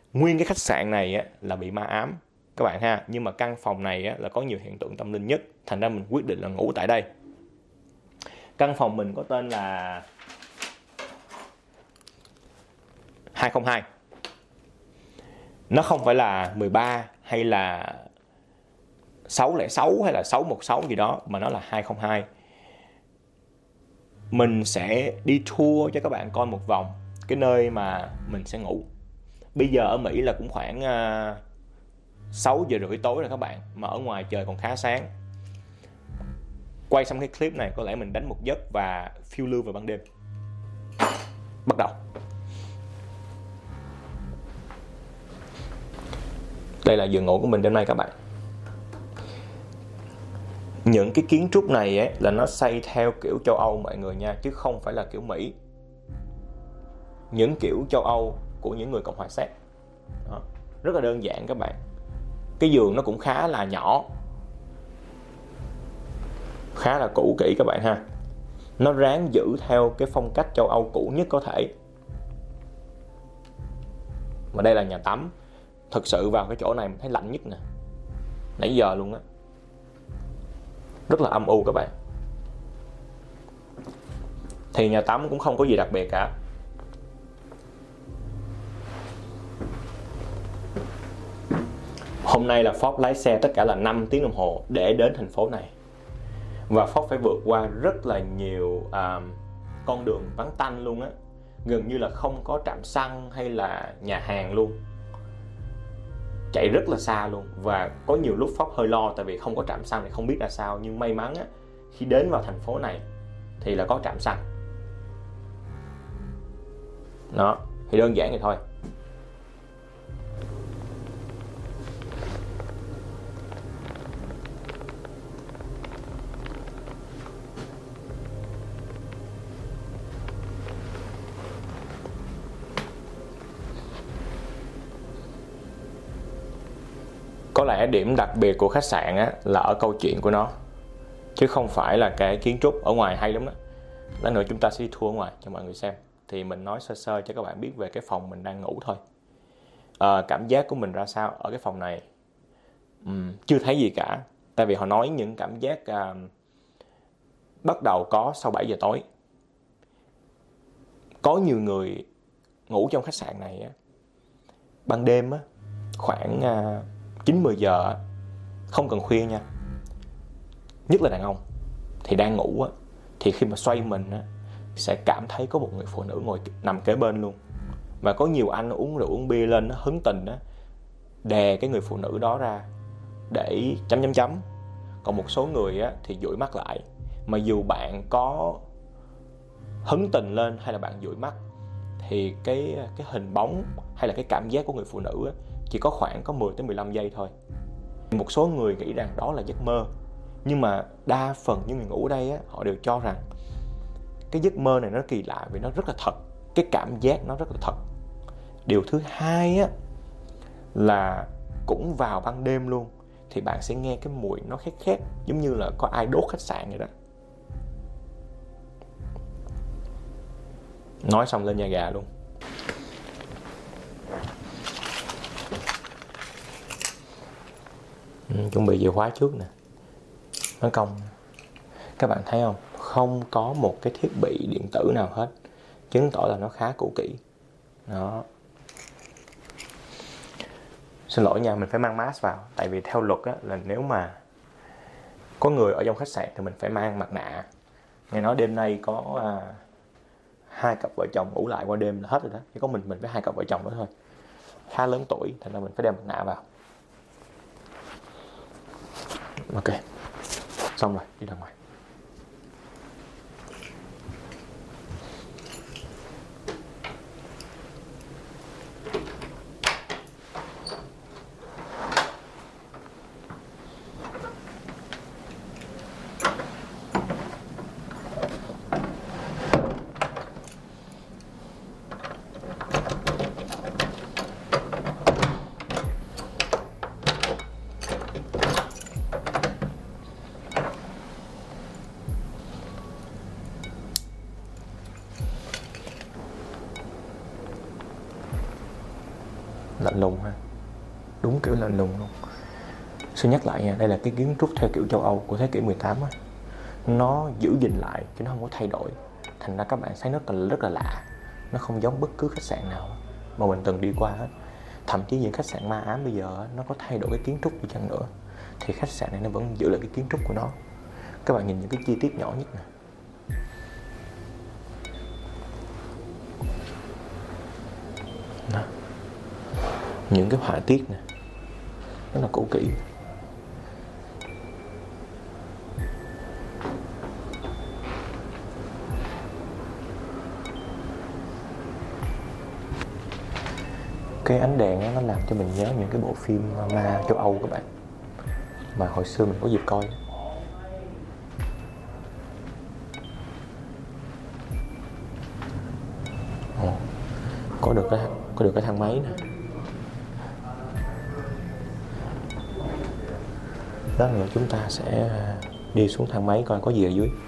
Nguyên cái khách sạn này á, là bị ma ám các bạn ha, nhưng mà căn phòng này á, là có nhiều hiện tượng tâm linh nhất, thành ra mình quyết định là ngủ tại đây. Căn phòng mình có tên là 202. Nó không phải là 13 hay là 606 hay là 616 gì đó, mà nó là 202. Mình sẽ đi tour cho các bạn coi một vòng cái nơi mà mình sẽ ngủ. Bây giờ ở Mỹ là cũng khoảng 6 giờ rưỡi tối rồi các bạn, mà ở ngoài trời còn khá sáng. Quay xong cái clip này có lẽ mình đánh một giấc và phiêu lưu vào ban đêm. Bắt đầu. Đây là giường ngủ của mình đêm nay các bạn. Những cái kiến trúc này ấy, là nó xây theo kiểu châu Âu mọi người nha, chứ không phải là kiểu Mỹ. Những kiểu châu Âu của những người Cộng hòa Séc. Đó. Rất là đơn giản các bạn. Cái giường nó cũng khá là nhỏ, khá là cũ kỹ các bạn ha. Nó ráng giữ theo cái phong cách châu Âu cũ nhất có thể. Và đây là nhà tắm. Thực sự vào cái chỗ này mình thấy lạnh nhất nè, nãy giờ luôn á. Rất là âm u các bạn. Thì nhà tắm cũng không có gì đặc biệt cả. Hôm nay là Fox lái xe tất cả là 5 tiếng đồng hồ để đến thành phố này. Và Fox phải vượt qua rất là nhiều con đường vắng tanh luôn á. Gần như là không có trạm xăng hay là nhà hàng luôn. Chạy rất là xa luôn. Và có nhiều lúc Fox hơi lo, tại vì không có trạm xăng thì không biết là sao. Nhưng may mắn á, khi đến vào thành phố này thì là có trạm xăng. Đó, thì đơn giản vậy thôi. Có lẽ điểm đặc biệt của khách sạn á, là ở câu chuyện của nó, chứ không phải là cái kiến trúc. Ở ngoài hay lắm đó. Lát nữa chúng ta sẽ đi tour ở ngoài cho mọi người xem. Thì mình nói sơ sơ cho các bạn biết về cái phòng mình đang ngủ thôi. Cảm giác của mình ra sao ở cái phòng này? Chưa thấy gì cả. Tại vì họ nói những cảm giác bắt đầu có sau 7 giờ tối. Có nhiều người ngủ trong khách sạn này á, ban đêm á, khoảng 9-10 giờ, không cần khuya nha, nhất là đàn ông thì đang ngủ á, thì khi mà xoay mình á, sẽ cảm thấy có một người phụ nữ ngồi nằm kế bên luôn. Và có nhiều anh uống rượu uống bia lên, hứng tình á, đè cái người phụ nữ đó ra để chấm. Còn một số người á, thì dụi mắt lại. Mà dù bạn có hứng tình lên hay là bạn dụi mắt, thì cái hình bóng hay là cái cảm giác của người phụ nữ á, chỉ có khoảng 10-15 giây thôi. Một số người nghĩ rằng đó là giấc mơ, nhưng mà đa phần những người ngủ ở đây á, họ đều cho rằng cái giấc mơ này nó kỳ lạ vì nó rất là thật. Cái cảm giác nó rất là thật. Điều thứ hai á, là cũng vào ban đêm luôn, thì bạn sẽ nghe cái mùi nó khét khét, giống như là có ai đốt khách sạn vậy đó. Nói xong lên da gà luôn. Chuẩn bị chìa khóa trước nè. Nó cong. Các bạn thấy không? Không có một cái thiết bị điện tử nào hết, chứng tỏ là nó khá cũ kỹ. Đó. Xin lỗi nha, mình phải mang mask vào. Tại vì theo luật á, là nếu mà có người ở trong khách sạn thì mình phải mang mặt nạ. Nghe nói đêm nay có 2 cặp vợ chồng ngủ lại qua đêm là hết rồi đó. Chỉ có mình với 2 cặp vợ chồng đó thôi. Khá lớn tuổi, thành ra mình phải đeo mặt nạ vào. Ok, xong rồi, đi ra ngoài. lạnh lùng ha, đúng kiểu lạnh lùng luôn. Xin nhắc lại nha, đây là cái kiến trúc theo kiểu châu Âu của thế kỷ 18 á. Nó giữ gìn lại chứ nó không có thay đổi. Thành ra các bạn thấy rất là lạ. Nó không giống bất cứ khách sạn nào mà mình từng đi qua hết. Thậm chí những khách sạn ma ám bây giờ nó có thay đổi cái kiến trúc đi chăng nữa thì khách sạn này nó vẫn giữ lại cái kiến trúc của nó. Các bạn nhìn những cái chi tiết nhỏ nhất nè. Đó. Những cái họa tiết nè rất là cũ kỹ. Cái ánh đèn đó, nó làm cho mình nhớ những cái bộ phim ma châu Âu các bạn, mà hồi xưa mình có dịp coi. Có được cái thang máy nè. Đó là chúng ta sẽ đi xuống thang máy coi có gì ở dưới.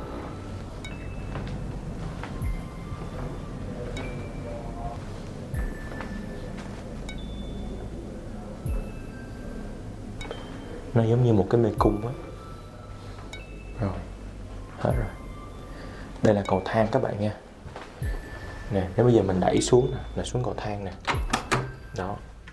Nó giống như một cái mê cung á. Rồi, hết rồi. Đây là cầu thang các bạn nha. Nè, nếu bây giờ mình đẩy xuống nè, là xuống cầu thang nè. Đó.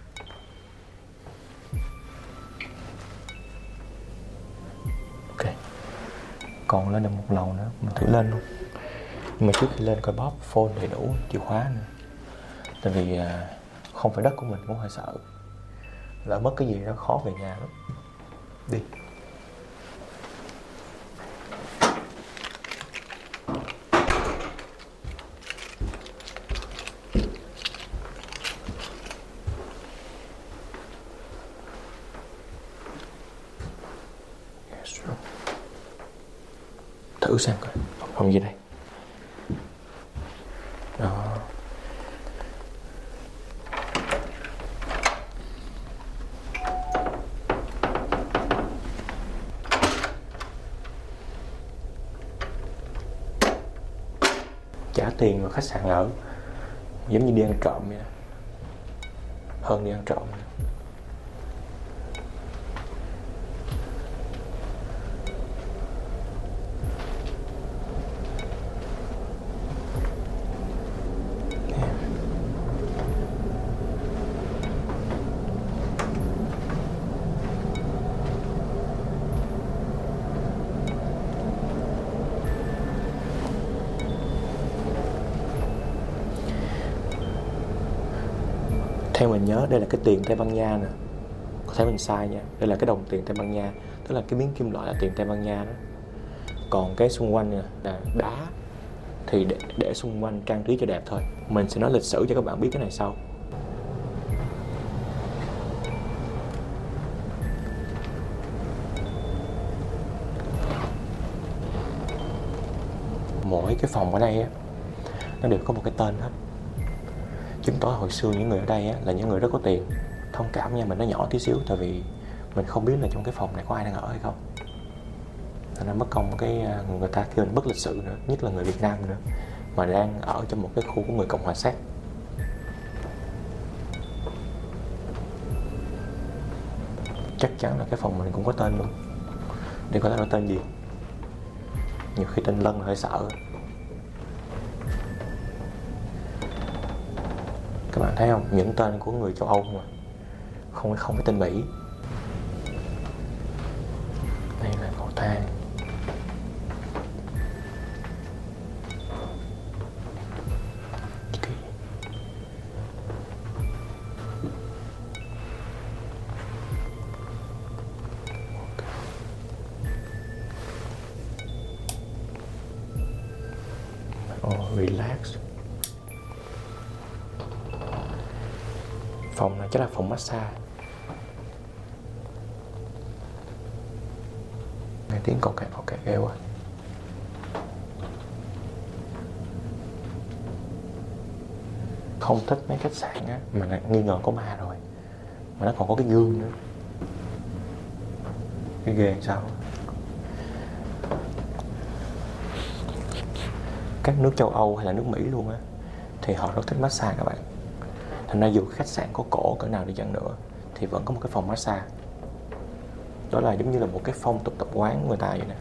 Ok. Còn lên được một lầu nữa, mình thử lên luôn. Nhưng mà trước khi lên coi bóp phone đầy đủ chìa khóa nữa. Tại vì không phải đất của mình cũng hơi sợ. Lỡ mất cái gì đó khó về nhà lắm. Đi. Thử xem coi không gì đây. Đó. Trả tiền vào khách sạn ở giống như đi ăn trộm vậy, hơn đi ăn trộm. Theo mình nhớ đây là cái tiền Tây Ban Nha nè. Có thể mình sai nha. Đây là cái đồng tiền Tây Ban Nha, tức là cái miếng kim loại là tiền Tây Ban Nha đó. Còn cái xung quanh nè là đá, thì để xung quanh trang trí cho đẹp thôi. Mình sẽ nói lịch sử cho các bạn biết cái này sau. Mỗi cái phòng ở đây á, nó đều có một cái tên hết. Chứng tỏ hồi xưa những người ở đây á, là những người rất có tiền. Thông cảm nha, mình nói nhỏ tí xíu tại vì mình không biết là trong cái phòng này có ai đang ở hay không. Nên mất công cái người ta kêu mình bất lịch sự nữa, nhất là người Việt Nam nữa, mà đang ở trong một cái khu của người Cộng hòa Séc. Chắc chắn là cái phòng mình cũng có tên luôn. Để coi nó tên gì. Nhiều khi tên Lân là hơi sợ. Các bạn thấy không? Những tên của người châu Âu mà không phải tên Mỹ. Đây là cầu thang. Relax. Phòng này chắc là phòng massage. Nghe tiếng cò kẹt ghê quá. Không thích mấy khách sạn á mà nghi ngờ có ma rồi mà nó còn có cái gương nữa. Cái ghê làm sao. Các nước châu Âu hay là nước Mỹ luôn á thì họ rất thích massage các bạn. Thành ra dù khách sạn có cổ cỡ nào đi chăng nữa thì vẫn có một cái phòng massage. Đó là giống như là một cái phong tục tập quán của người ta vậy nè.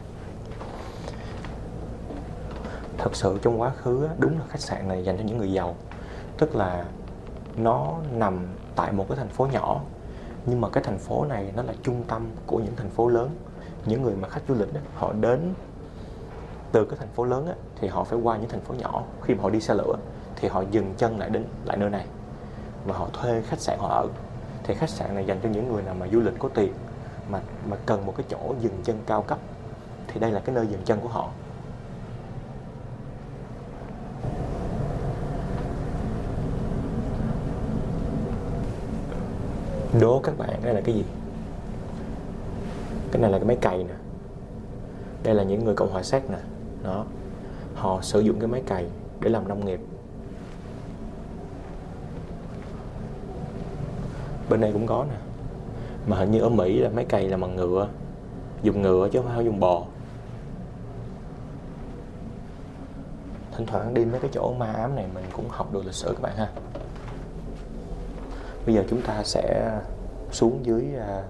Thật sự trong quá khứ đúng là khách sạn này dành cho những người giàu. Tức là nó nằm tại một cái thành phố nhỏ, nhưng mà cái thành phố này nó là trung tâm của những thành phố lớn. Những người mà khách du lịch họ đến từ cái thành phố lớn thì họ phải qua những thành phố nhỏ. Khi mà họ đi xe lửa thì họ dừng chân lại nơi này và họ thuê khách sạn họ ở. Thì khách sạn này dành cho những người nào mà du lịch có tiền mà cần một cái chỗ dừng chân cao cấp, thì đây là cái nơi dừng chân của họ. Đố các bạn, cái này là cái gì? Cái này là cái máy cày nè. Đây là những người Cộng hòa Séc nè. Đó. Họ sử dụng cái máy cày để làm nông nghiệp. Bên đây cũng có nè. Mà hình như ở Mỹ là máy cày là bằng ngựa. Dùng ngựa chứ không phải dùng bò. Thỉnh thoảng đi mấy cái chỗ ma ám này mình cũng học được lịch sử các bạn ha. Bây giờ chúng ta sẽ xuống dưới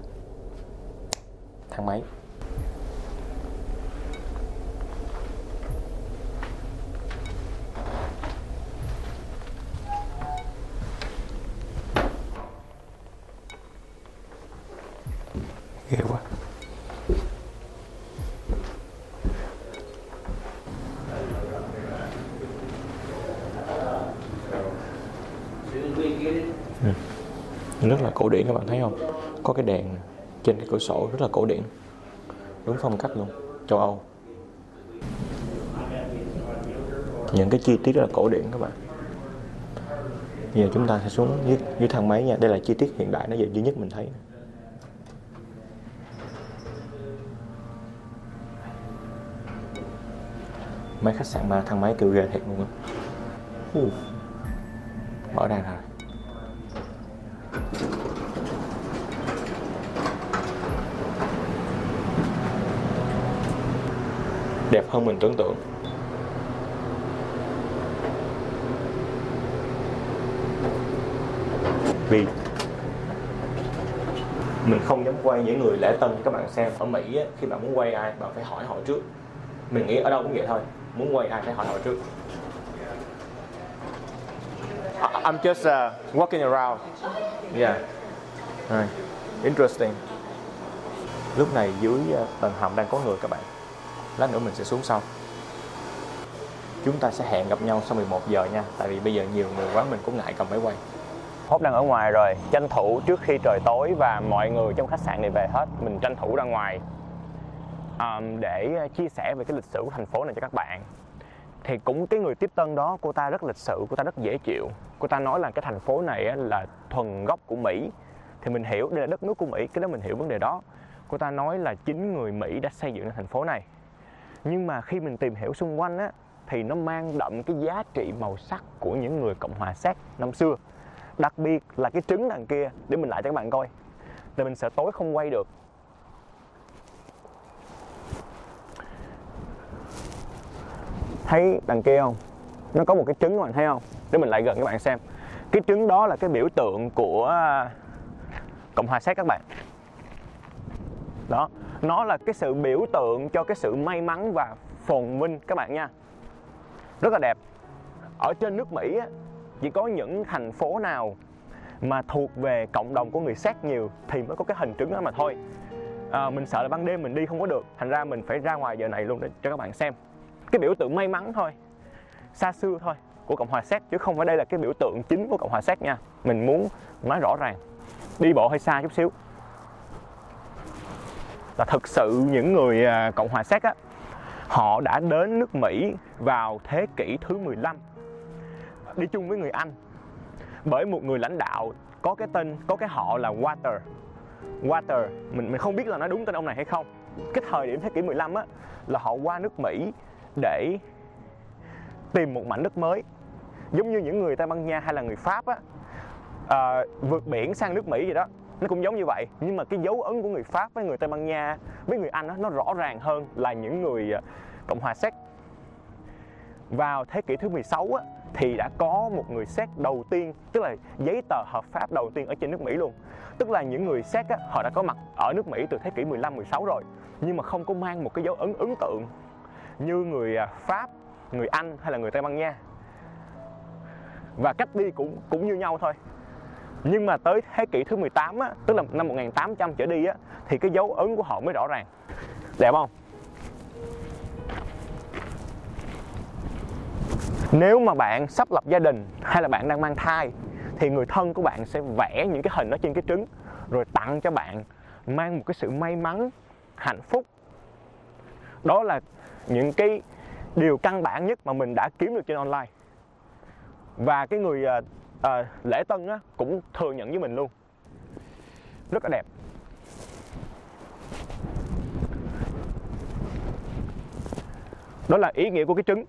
thang máy. Ghê quá. Rất là cổ điển các bạn thấy không? Có cái đèn trên cái cửa sổ rất là cổ điển. Đúng phong cách luôn, châu Âu. Những cái chi tiết rất là cổ điển các bạn. Bây giờ chúng ta sẽ xuống dưới thang máy nha. Đây là chi tiết hiện đại nó duy nhất mình thấy. Mấy khách sạn mà thang máy kêu ghê thiệt luôn á. Mở ra rồi. Đẹp hơn mình tưởng tượng. Vì mình không dám quay những người lễ tân. Các bạn xem ở Mỹ á, khi bạn muốn quay ai bạn phải hỏi họ trước. Mình nghĩ ở đâu cũng vậy thôi. Muốn quay ai phải hỏi họ trước. I'm just walking around. Yeah. Right. Interesting. Lúc này dưới tầng hầm đang có người các bạn. Lát nữa mình sẽ xuống sau. Chúng ta sẽ hẹn gặp nhau sau 11 giờ nha. Tại vì bây giờ nhiều người quá mình cũng ngại cầm máy quay. Hốt đang ở ngoài rồi. Tranh thủ trước khi trời tối và mọi người trong khách sạn này về hết, mình tranh thủ ra ngoài để chia sẻ về cái lịch sử của thành phố này cho các bạn. Thì cũng cái người tiếp tân đó, cô ta rất lịch sự, cô ta rất dễ chịu. Cô ta nói là cái thành phố này là thuần gốc của Mỹ. Thì mình hiểu đây là đất nước của Mỹ, cái đó mình hiểu vấn đề đó. Cô ta nói là chính người Mỹ đã xây dựng ra thành phố này. Nhưng mà khi mình tìm hiểu xung quanh á, thì nó mang đậm cái giá trị màu sắc của những người Cộng hòa Séc năm xưa. Đặc biệt là cái trứng đằng kia, để mình lại cho các bạn coi. Tại mình sợ tối không quay được. Thấy đằng kia không? Nó có một cái trứng các bạn thấy không? Để mình lại gần các bạn xem. Cái trứng đó là cái biểu tượng của Cộng hòa Séc các bạn. Đó, nó là cái sự biểu tượng cho cái sự may mắn và phồn vinh các bạn nha. Rất là đẹp. Ở trên nước Mỹ á, chỉ có những thành phố nào mà thuộc về cộng đồng của người Séc nhiều thì mới có cái hình trứng đó mà thôi. Mình sợ là ban đêm mình đi không có được, thành ra mình phải ra ngoài giờ này luôn để cho các bạn xem. Cái biểu tượng may mắn thôi, xa xưa thôi của Cộng hòa Séc, chứ không phải đây là cái biểu tượng chính của Cộng hòa Séc nha. Mình muốn nói rõ ràng. Đi bộ hơi xa chút xíu. Là thực sự những người Cộng hòa Séc á, họ đã đến nước Mỹ vào thế kỷ thứ 15 đi chung với người Anh bởi một người lãnh đạo có cái tên, có cái họ là Water. Mình không biết là nói đúng tên ông này hay không. Cái thời điểm thế kỷ 15 á, là họ qua nước Mỹ để tìm một mảnh đất mới. Giống như những người Tây Ban Nha hay là người Pháp á, vượt biển sang nước Mỹ vậy đó. Nó cũng giống như vậy. Nhưng mà cái dấu ấn của người Pháp với người Tây Ban Nha với người Anh á, nó rõ ràng hơn là những người Cộng hòa Séc. Vào thế kỷ thứ 16 á, thì đã có một người séc đầu tiên, tức là giấy tờ hợp pháp đầu tiên ở trên nước Mỹ luôn. Tức là những người séc á, họ đã có mặt ở nước Mỹ từ thế kỷ 15, 16 rồi, nhưng mà không có mang một cái dấu ấn ấn tượng như người Pháp, người Anh hay là người Tây Ban Nha. Và cách đi cũng như nhau thôi. Nhưng mà tới thế kỷ thứ 18 á, tức là năm 1800 trở đi á, thì cái dấu ấn của họ mới rõ ràng. Đẹp không? Nếu mà bạn sắp lập gia đình hay là bạn đang mang thai thì người thân của bạn sẽ vẽ những cái hình đó trên cái trứng rồi tặng cho bạn, mang một cái sự may mắn, hạnh phúc. Đó là những cái điều căn bản nhất mà mình đã kiếm được trên online. Và cái người lễ tân á, cũng thừa nhận với mình luôn. Rất là đẹp. Đó là ý nghĩa của cái trứng.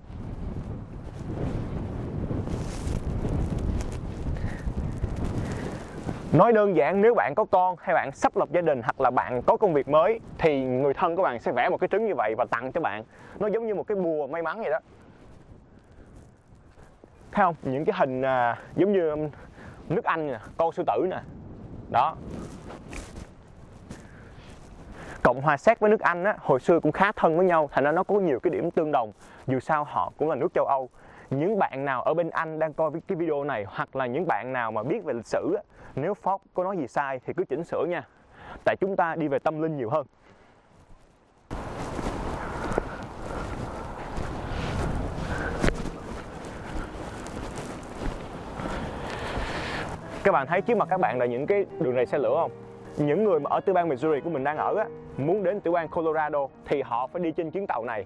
Nói đơn giản, nếu bạn có con hay bạn sắp lập gia đình hoặc là bạn có công việc mới thì người thân của bạn sẽ vẽ một cái trứng như vậy và tặng cho bạn. Nó giống như một cái bùa may mắn vậy đó. Thấy không? Những cái hình giống như nước Anh nè, con sư tử nè. Đó. Cộng hòa Séc với nước Anh á, hồi xưa cũng khá thân với nhau, thành ra nó có nhiều cái điểm tương đồng. Dù sao họ cũng là nước châu Âu. Những bạn nào ở bên Anh đang coi cái video này, hoặc là những bạn nào mà biết về lịch sử á, nếu Fox có nói gì sai thì cứ chỉnh sửa nha. Tại chúng ta đi về tâm linh nhiều hơn. Các bạn thấy trước mặt các bạn là những cái đường ray xe lửa không? Những người mà ở tiểu bang Missouri của mình đang ở á, muốn đến tiểu bang Colorado thì họ phải đi trên chuyến tàu này.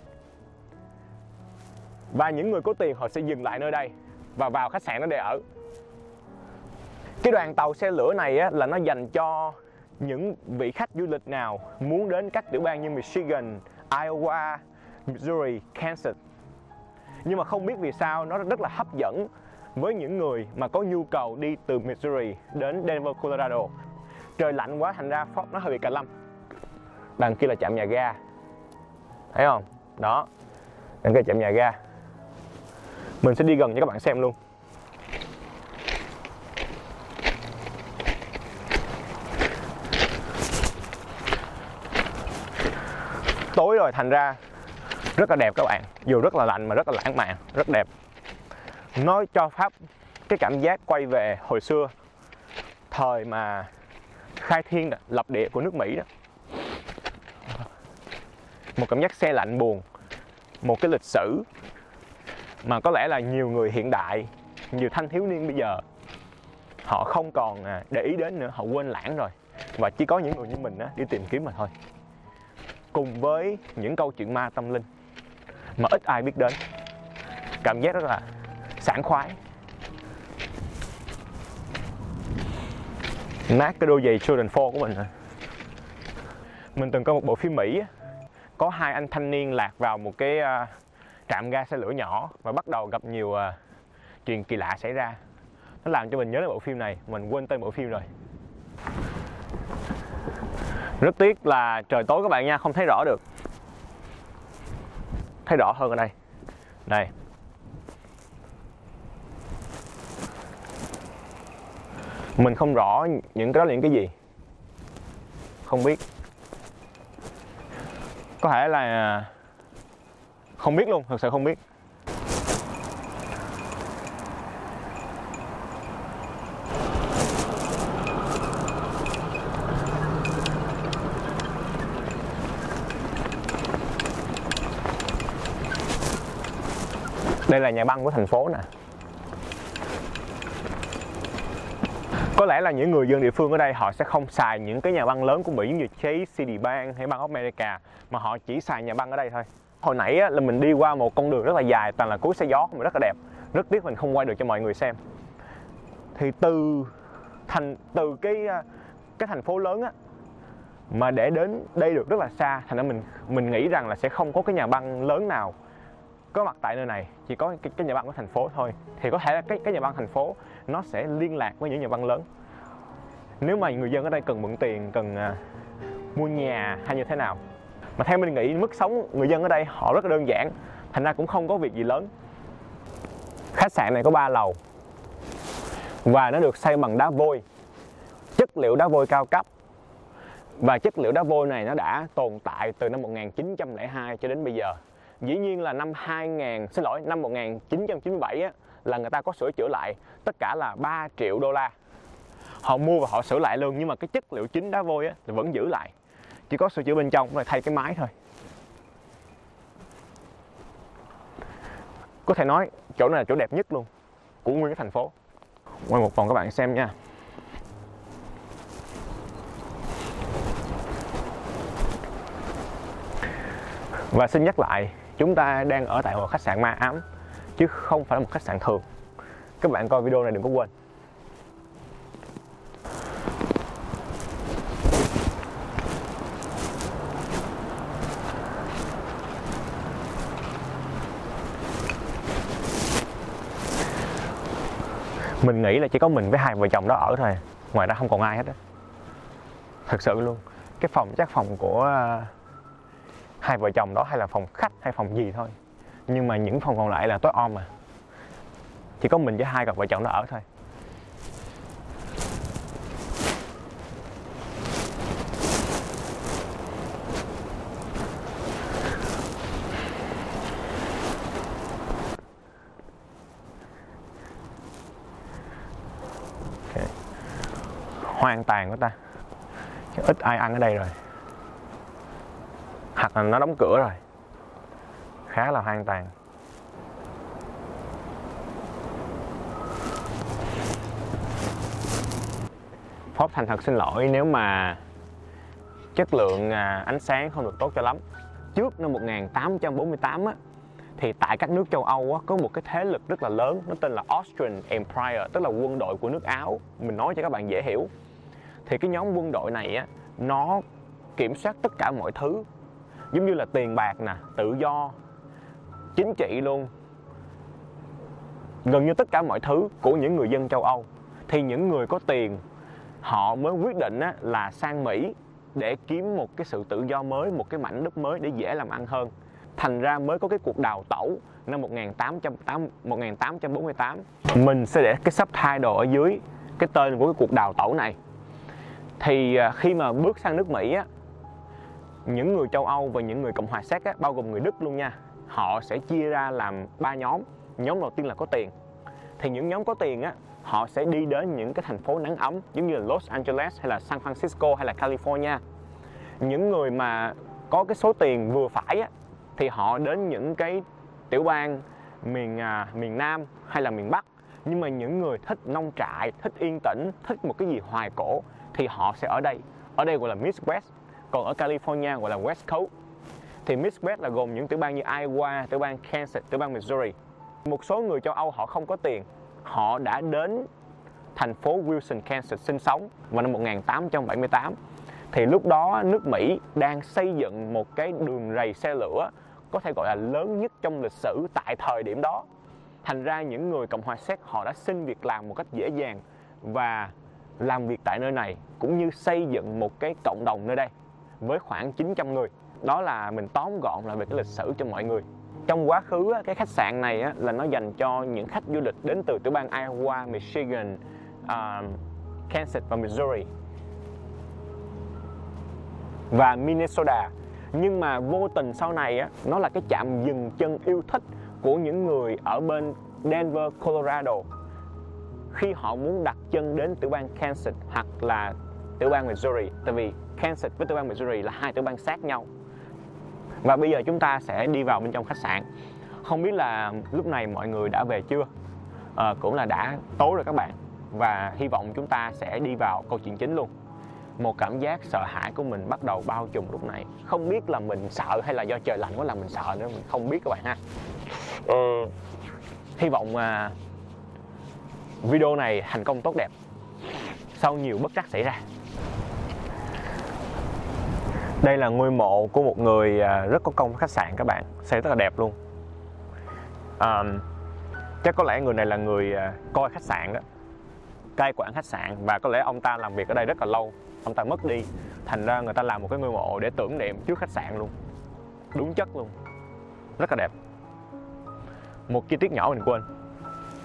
Và những người có tiền họ sẽ dừng lại nơi đây và vào khách sạn đó để ở. Cái đoàn tàu xe lửa này á, là nó dành cho những vị khách du lịch nào muốn đến các tiểu bang như Michigan, Iowa, Missouri, Kansas. Nhưng mà không biết vì sao nó rất là hấp dẫn với những người mà có nhu cầu đi từ Missouri đến Denver, Colorado. Trời lạnh quá thành ra Fox nó hơi bị cà lâm. Đằng kia là trạm nhà ga. Thấy không? Đó. Đằng kia là trạm nhà ga. Mình sẽ đi gần cho các bạn xem luôn. Tối rồi thành ra rất là đẹp các bạn. Dù rất là lạnh mà rất là lãng mạn, rất đẹp. Nó cho Pháp cái cảm giác quay về hồi xưa, thời mà khai thiên lập địa của nước Mỹ đó. Một cảm giác se lạnh buồn, một cái lịch sử mà có lẽ là nhiều người hiện đại, nhiều thanh thiếu niên bây giờ họ không còn để ý đến nữa, họ quên lãng rồi. Và chỉ có những người như mình đi tìm kiếm mà thôi. Cùng với những câu chuyện ma tâm linh mà ít ai biết đến. Cảm giác rất là sảng khoái. Nát cái đôi giày Jordan 4 của mình rồi. Mình từng coi một bộ phim Mỹ, có hai anh thanh niên lạc vào một cái trạm ga xe lửa nhỏ và bắt đầu gặp nhiều chuyện kỳ lạ xảy ra. Nó làm cho mình nhớ đến bộ phim này, mình quên tên bộ phim rồi. Rất tiếc là trời tối các bạn nha, không thấy rõ được. Thấy rõ hơn ở đây. Đây. Mình không rõ những cái đó là những cái gì. Không biết. Có thể là không biết luôn, thật sự không biết. Đây là nhà băng của thành phố nè. Có lẽ là những người dân địa phương ở đây họ sẽ không xài những cái nhà băng lớn của Mỹ như Chase, Citibank hay Bank of America, mà họ chỉ xài nhà băng ở đây thôi. Hồi nãy là mình đi qua một con đường rất là dài, toàn là cối xay gió mà rất là đẹp. Rất tiếc mình không quay được cho mọi người xem. Thì từ cái thành phố lớn á, mà để đến đây được rất là xa, thành ra mình nghĩ rằng là sẽ không có cái nhà băng lớn nào có mặt tại nơi này, chỉ có cái nhà băng của thành phố thôi. Thì có thể là cái nhà băng thành phố nó sẽ liên lạc với những nhà băng lớn. Nếu mà người dân ở đây cần mượn tiền, cần mua nhà hay như thế nào. Mà theo mình nghĩ mức sống người dân ở đây họ rất là đơn giản, thành ra cũng không có việc gì lớn. Khách sạn này có 3 lầu và nó được xây bằng đá vôi, chất liệu đá vôi cao cấp. Và chất liệu đá vôi này nó đã tồn tại từ năm 1902 cho đến bây giờ. Dĩ nhiên là năm 1997 á, là người ta có sửa chữa lại, tất cả là 3 triệu đô la. Họ mua và họ sửa lại luôn, nhưng mà cái chất liệu chính đá vôi á thì vẫn giữ lại. Chỉ có sửa chữa bên trong rồi thay cái mái thôi. Có thể nói chỗ này là chỗ đẹp nhất luôn của nguyên cái thành phố. Quay một vòng các bạn xem nha. Và xin nhắc lại, chúng ta đang ở tại một khách sạn ma ám chứ không phải là một khách sạn thường. Các bạn coi video này đừng có quên. Mình nghĩ là chỉ có mình với hai vợ chồng đó ở thôi, ngoài ra không còn ai hết á. Thật sự luôn. Cái phòng chắc phòng của hai vợ chồng đó, hay là phòng khách hay phòng gì thôi. Nhưng mà những phòng còn lại là tối om mà. Chỉ có mình với hai cặp vợ chồng đó ở thôi. Okay. Hoang tàn quá ta. Ít ai ăn ở đây rồi. Hoặc là nó đóng cửa rồi. Khá là hoang tàn. Pháp thành thật xin lỗi nếu mà chất lượng ánh sáng không được tốt cho lắm. Trước năm 1848 á, thì tại các nước châu Âu á, có một cái thế lực rất là lớn, nó tên là Austrian Empire, tức là quân đội của nước Áo. Mình nói cho các bạn dễ hiểu. Thì cái nhóm quân đội này á, nó kiểm soát tất cả mọi thứ, giống như là tiền bạc nè, tự do, chính trị luôn, gần như tất cả mọi thứ của những người dân châu Âu. Thì những người có tiền họ mới quyết định á, là sang Mỹ để kiếm một cái sự tự do mới, một cái mảnh đất mới để dễ làm ăn hơn. Thành ra mới có cái cuộc đào tẩu năm 1848. Mình sẽ để cái subtitle ở dưới cái tên của cái cuộc đào tẩu này. Thì khi mà bước sang nước Mỹ á, những người châu Âu và những người Cộng hòa Séc á, bao gồm người Đức luôn nha, họ sẽ chia ra làm 3 nhóm. Nhóm đầu tiên là có tiền. Thì những nhóm có tiền á, họ sẽ đi đến những cái thành phố nắng ấm giống như là Los Angeles hay là San Francisco hay là California. Những người mà có cái số tiền vừa phải á, thì họ đến những cái tiểu bang miền Nam hay là miền Bắc. Nhưng mà những người thích nông trại, thích yên tĩnh, thích một cái gì hoài cổ thì họ sẽ ở đây. Ở đây gọi là Midwest. Còn ở California gọi là West Coast. Thì Midwest là gồm những tiểu bang như Iowa, tiểu bang Kansas, tiểu bang Missouri. Một số người châu Âu họ không có tiền, họ đã đến thành phố Wilson, Kansas sinh sống vào năm 1878. Thì lúc đó nước Mỹ đang xây dựng một cái đường ray xe lửa có thể gọi là lớn nhất trong lịch sử tại thời điểm đó. Thành ra những người Cộng hòa Séc họ đã xin việc làm một cách dễ dàng và làm việc tại nơi này, cũng như xây dựng một cái cộng đồng nơi đây với khoảng 900 người. Đó là mình tóm gọn lại về cái lịch sử cho mọi người. Trong quá khứ, cái khách sạn này là nó dành cho những khách du lịch đến từ tiểu bang Iowa, Michigan, Kansas và Missouri và Minnesota. Nhưng mà vô tình sau này nó là cái trạm dừng chân yêu thích của những người ở bên Denver, Colorado, khi họ muốn đặt chân đến tiểu bang Kansas hoặc là tiểu bang Missouri. Tại vì Kansas với tiểu bang Missouri là hai tiểu bang sát nhau. Và bây giờ chúng ta sẽ đi vào bên trong khách sạn. Không biết là lúc này mọi người đã về chưa? Cũng là đã tối rồi các bạn. Và hy vọng chúng ta sẽ đi vào câu chuyện chính luôn. Một cảm giác sợ hãi của mình bắt đầu bao trùm lúc này. Không biết là mình sợ hay là do trời lạnh quá làm mình sợ nữa, mình không biết các bạn ha. Hy vọng video này thành công tốt đẹp sau nhiều bất trắc xảy ra. Đây là ngôi mộ của một người rất có công với khách sạn các bạn, xây rất là đẹp luôn. Chắc có lẽ người này là người coi khách sạn đó, cai quản khách sạn, và có lẽ ông ta làm việc ở đây rất là lâu, ông ta mất đi, thành ra người ta làm một cái ngôi mộ để tưởng niệm trước khách sạn luôn. Đúng chất luôn, rất là đẹp. Một chi tiết nhỏ mình quên,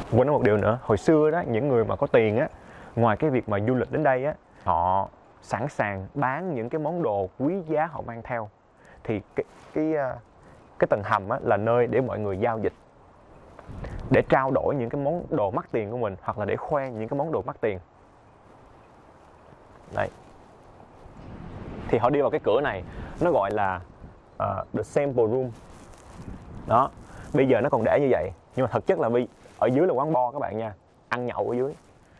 Quên nói một điều nữa, hồi xưa đó những người mà có tiền á, ngoài cái việc mà du lịch đến đây á, họ sẵn sàng bán những cái món đồ quý giá họ mang theo. Thì cái tầng hầm á là nơi để mọi người giao dịch, để trao đổi những cái món đồ mắc tiền của mình, hoặc là để khoe những cái món đồ mắc tiền. Đấy. Thì họ đi vào cái cửa này, nó gọi là the sample room. Đó, bây giờ nó còn để như vậy, nhưng mà thực chất là ở dưới là quán bar các bạn nha, ăn nhậu ở dưới.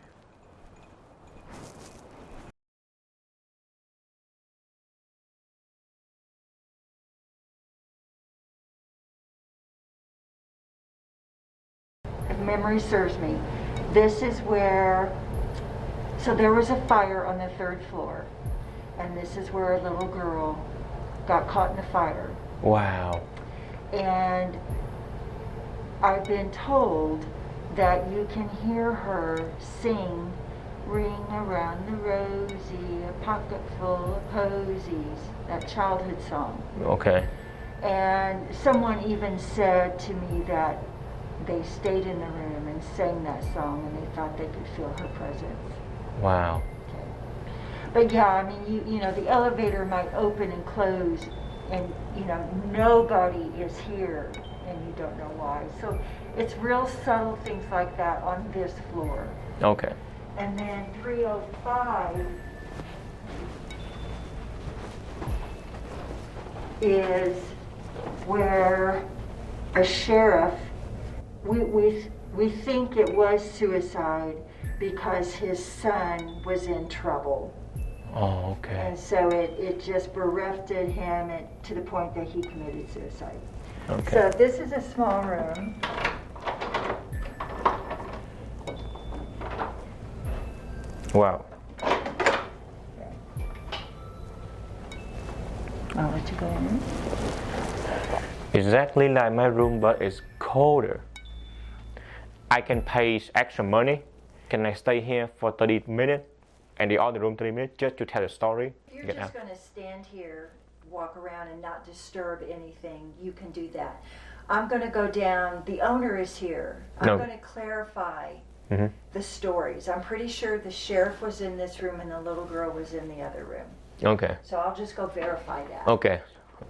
If memory serves me, this is where, so there was a fire on the 3rd floor, and this is where a little girl got caught in the fire. Wow. And I've been told that you can hear her sing "Ring Around the Rosie, a pocket full of posies," that childhood song. Okay. And someone even said to me that they stayed in the room and sang that song, and they thought they could feel her presence. Wow. Okay. But yeah, I mean, you know, the elevator might open and close, and you know, nobody is here, and you don't know why. So it's real subtle things like that on this floor. Okay. And then 305 is where a sheriff, we think it was suicide because his son was in trouble. Oh, okay. And so it just bereft him to the point that he committed suicide. Okay. So this is a small room. Wow. I'll let you go in. Exactly like my room, but it's colder. I can pay extra money. Can I stay here for 30 minutes and the other room 30 minutes just to tell the story? If you're Get just out. going to stand here, walk around and not disturb anything, you can do that. I'm going to go down. The owner is here. I'm No. going to clarify Mm-hmm. the stories. I'm pretty sure the sheriff was in this room and the little girl was in the other room. Okay. So I'll just go verify that. Okay.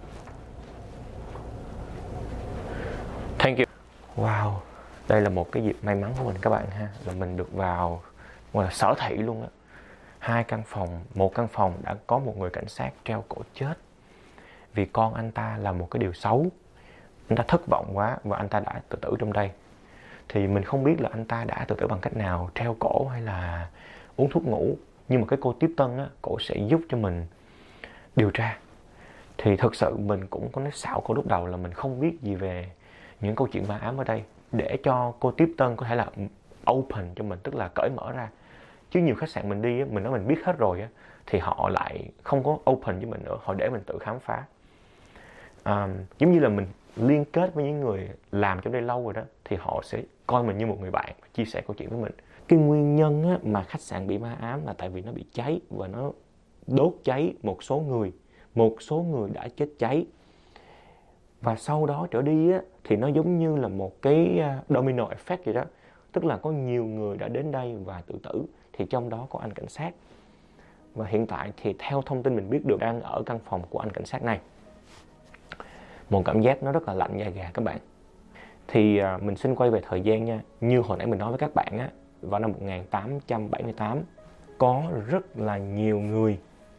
Thank you. Wow. Đây là một cái dịp may mắn của mình các bạn ha. Là mình được vào gọi là sở thị luôn á. 2 căn phòng, một căn phòng đã có một người cảnh sát treo cổ chết. Vì con anh ta làm một cái điều xấu. Anh ta thất vọng quá và anh ta đã tự tử trong đây. Thì mình không biết là anh ta đã tự tử bằng cách nào, treo cổ hay là uống thuốc ngủ. Nhưng mà cái cô tiếp tân á, cổ sẽ giúp cho mình điều tra. Thì thực sự mình cũng có nói xạo cô lúc đầu là mình không biết gì về những câu chuyện ma ám ở đây. Để cho cô tiếp tân có thể là open cho mình, tức là cởi mở ra. Chứ nhiều khách sạn mình đi á, mình nói mình biết hết rồi á, thì họ lại không có open với mình nữa, họ để mình tự khám phá. Giống như là mình liên kết với những người làm trong đây lâu rồi đó, thì họ sẽ coi mình như một người bạn, chia sẻ câu chuyện với mình. Cái nguyên nhân á, mà khách sạn bị ma ám là tại vì nó bị cháy và nó đốt cháy một số người đã chết cháy. Và sau đó trở đi á, thì nó giống như là một cái domino effect vậy đó. Tức là có nhiều người đã đến đây và tự tử, thì trong đó có anh cảnh sát. Và hiện tại thì theo thông tin mình biết được đang ở căn phòng của anh cảnh sát này. Một cảm giác nó rất là lạnh da gà các bạn. Thì mình xin quay về thời gian nha. Như hồi nãy mình nói với các bạn á, vào năm 1878 có rất là nhiều người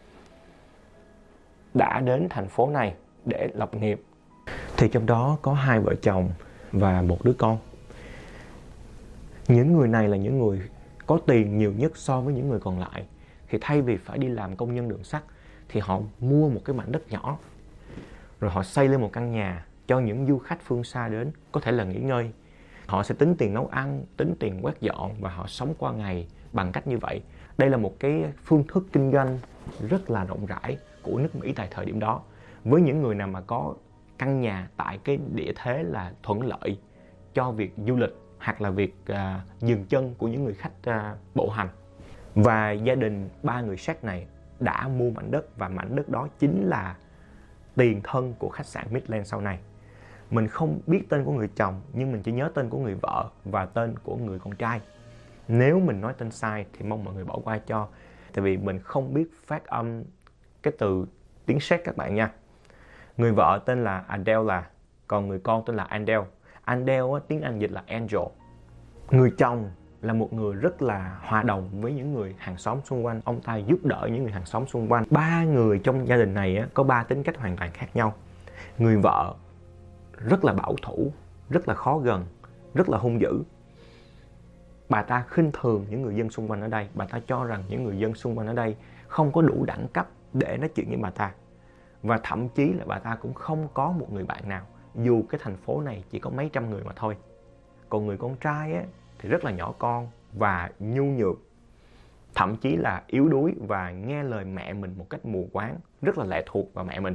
đã đến thành phố này để lập nghiệp. Thì trong đó có 2 vợ chồng và một đứa con. Những người này là những người có tiền nhiều nhất so với những người còn lại. Thì thay vì phải đi làm công nhân đường sắt, thì họ mua một cái mảnh đất nhỏ, rồi họ xây lên một căn nhà cho những du khách phương xa đến có thể là nghỉ ngơi. Họ sẽ tính tiền nấu ăn, tính tiền quét dọn và họ sống qua ngày bằng cách như vậy. Đây là một cái phương thức kinh doanh rất là rộng rãi của nước Mỹ tại thời điểm đó. Với những người nào mà có căn nhà tại cái địa thế là thuận lợi cho việc du lịch hoặc là việc dừng chân của những người khách bộ hành. Và gia đình 3 người Shark này đã mua mảnh đất, và mảnh đất đó chính là tiền thân của khách sạn Midland sau này. Mình không biết tên của người chồng, nhưng mình chỉ nhớ tên của người vợ và tên của người con trai. Nếu mình nói tên sai thì mong mọi người bỏ qua cho. Tại vì mình không biết phát âm cái từ tiếng Séc các bạn nha. Người vợ tên là Adela, còn người con tên là Andel. Andel tiếng Anh dịch là Angel. Người chồng là một người rất là hòa đồng với những người hàng xóm xung quanh. Ông ta giúp đỡ những người hàng xóm xung quanh. 3 người trong gia đình này có 3 tính cách hoàn toàn khác nhau. Người vợ rất là bảo thủ, rất là khó gần, rất là hung dữ. Bà ta khinh thường những người dân xung quanh ở đây. Bà ta cho rằng những người dân xung quanh ở đây không có đủ đẳng cấp để nói chuyện với bà ta. Và thậm chí là bà ta cũng không có một người bạn nào, dù cái thành phố này chỉ có mấy trăm người mà thôi. Còn người con trai thì rất là nhỏ con và nhu nhược, thậm chí là yếu đuối và nghe lời mẹ mình một cách mù quáng, rất là lệ thuộc vào mẹ mình.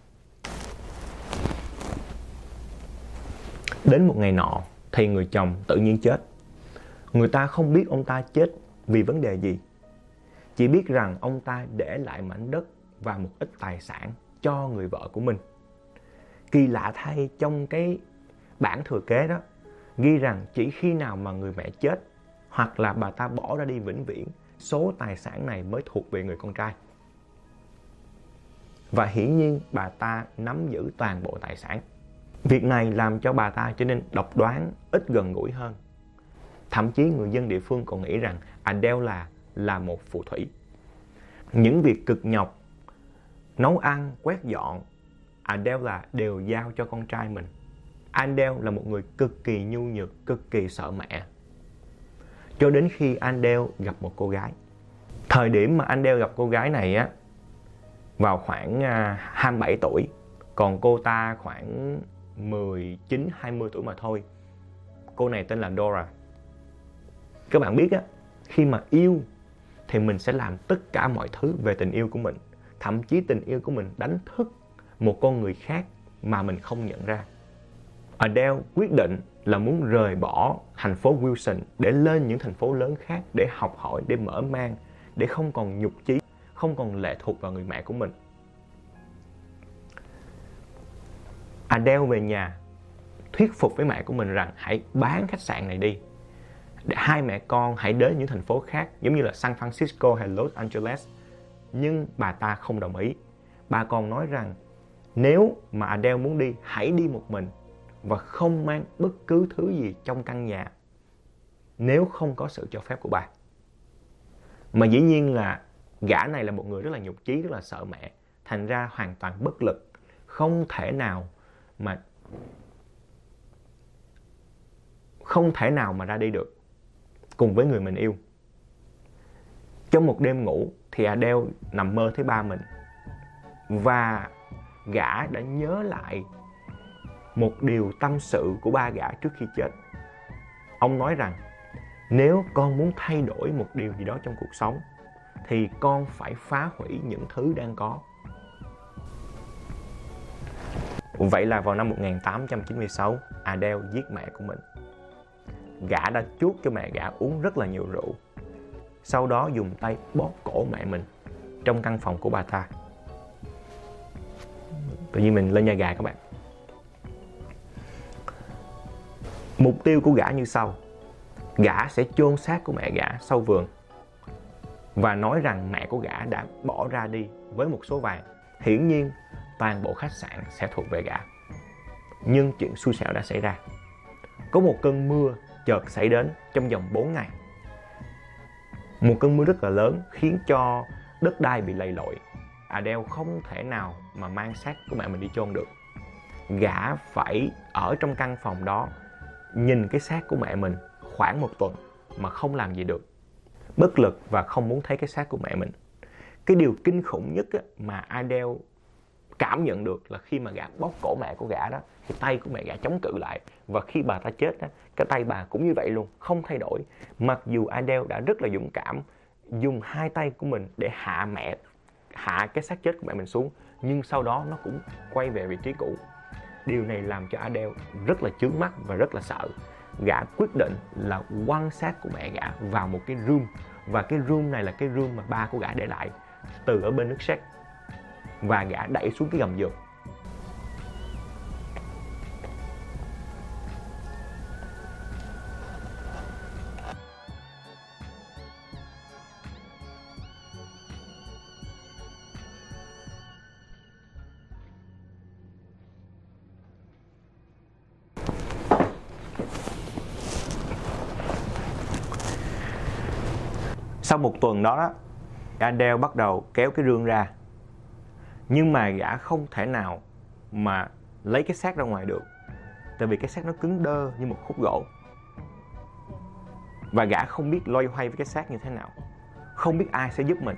Đến một ngày nọ thì người chồng tự nhiên chết. Người ta không biết ông ta chết vì vấn đề gì, chỉ biết rằng ông ta để lại mảnh đất và một ít tài sản cho người vợ của mình. Kỳ lạ thay, trong cái bản thừa kế đó ghi rằng chỉ khi nào mà người mẹ chết hoặc là bà ta bỏ ra đi vĩnh viễn, số tài sản này mới thuộc về người con trai. Và hiển nhiên bà ta nắm giữ toàn bộ tài sản. Việc này làm cho bà ta trở nên độc đoán, ít gần gũi hơn. Thậm chí người dân địa phương còn nghĩ rằng Adela là một phù thủy. Những việc cực nhọc, nấu ăn, quét dọn, Adela đều giao cho con trai mình. Andel là một người cực kỳ nhu nhược, cực kỳ sợ mẹ. Cho đến khi Andel gặp một cô gái. Thời điểm mà Andel gặp cô gái này vào khoảng 27 tuổi, còn cô ta khoảng 19-20 tuổi mà thôi. Cô này tên là Dora. Các bạn biết khi mà yêu thì mình sẽ làm tất cả mọi thứ về tình yêu của mình. Thậm chí tình yêu của mình đánh thức một con người khác mà mình không nhận ra. Adele quyết định là muốn rời bỏ thành phố Wilson để lên những thành phố lớn khác để học hỏi, để mở mang, để không còn nhục chí, không còn lệ thuộc vào người mẹ của mình. Adele về nhà thuyết phục với mẹ của mình rằng hãy bán khách sạn này đi, để hai mẹ con hãy đến những thành phố khác giống như là San Francisco hay Los Angeles. Nhưng bà ta không đồng ý. Bà còn nói rằng nếu mà Adele muốn đi, hãy đi một mình và không mang bất cứ thứ gì trong căn nhà nếu không có sự cho phép của bà. Mà dĩ nhiên là gã này là một người rất là nhục chí, rất là sợ mẹ, thành ra hoàn toàn bất lực, không thể nào mà ra đi được cùng với người mình yêu. Trong một đêm ngủ thì Adele nằm mơ thấy ba mình, và gã đã nhớ lại một điều tâm sự của ba gã trước khi chết. Ông nói rằng nếu con muốn thay đổi một điều gì đó trong cuộc sống thì con phải phá hủy những thứ đang có. Vậy là vào năm 1896, Adele giết mẹ của mình. Gã đã chuốc cho mẹ gã uống rất là nhiều rượu, sau đó dùng tay bóp cổ mẹ mình trong căn phòng của bà ta. Tự nhiên mình lên da gà các bạn. Mục tiêu của gã như sau: gã sẽ chôn xác của mẹ gã sau vườn và nói rằng mẹ của gã đã bỏ ra đi với một số vàng. Hiển nhiên toàn bộ khách sạn sẽ thuộc về gã. Nhưng chuyện xui xẻo đã xảy ra. Có một cơn mưa chợt xảy đến trong vòng 4 ngày. Một cơn mưa rất là lớn khiến cho đất đai bị lầy lội. Adele không thể nào mà mang xác của mẹ mình đi chôn được. Gã phải ở trong căn phòng đó nhìn cái xác của mẹ mình khoảng 1 tuần mà không làm gì được, bất lực và không muốn thấy cái xác của mẹ mình. Cái điều kinh khủng nhất mà Adele cảm nhận được là khi mà gã bóp cổ mẹ của gã đó, thì tay của mẹ gã chống cự lại, và khi bà ta chết cái tay bà cũng như vậy luôn, không thay đổi. Mặc dù Adele đã rất là dũng cảm dùng 2 tay của mình để hạ cái xác chết của mẹ mình xuống, nhưng sau đó nó cũng quay về vị trí cũ. Điều này làm cho Adele rất là chướng mắt và rất là sợ. Gã quyết định là quăng xác của mẹ gã vào một cái room, và cái room này là cái room mà ba của gã để lại từ ở bên nước Séc, và gã đẩy xuống cái gầm giường. Sau một tuần đó, Adele bắt đầu kéo cái rương ra. Nhưng mà gã không thể nào mà lấy cái xác ra ngoài được. Tại vì cái xác nó cứng đơ như một khúc gỗ. Và gã không biết loay hoay với cái xác như thế nào. Không biết ai sẽ giúp mình.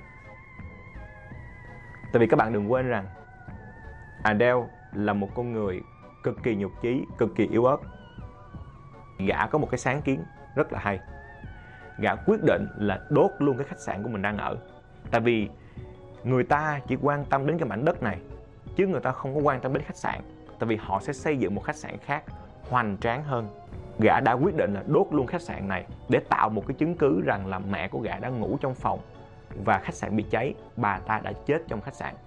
Tại vì các bạn đừng quên rằng Adele là một con người cực kỳ nhục chí, cực kỳ yếu ớt. Gã có một cái sáng kiến rất là hay. Gã quyết định là đốt luôn cái khách sạn của mình đang ở. Tại vì người ta chỉ quan tâm đến cái mảnh đất này, chứ người ta không có quan tâm đến khách sạn. Tại vì họ sẽ xây dựng một khách sạn khác hoành tráng hơn. Gã đã quyết định là đốt luôn khách sạn này để tạo một cái chứng cứ rằng là mẹ của gã đã ngủ trong phòng và khách sạn bị cháy, bà ta đã chết trong khách sạn.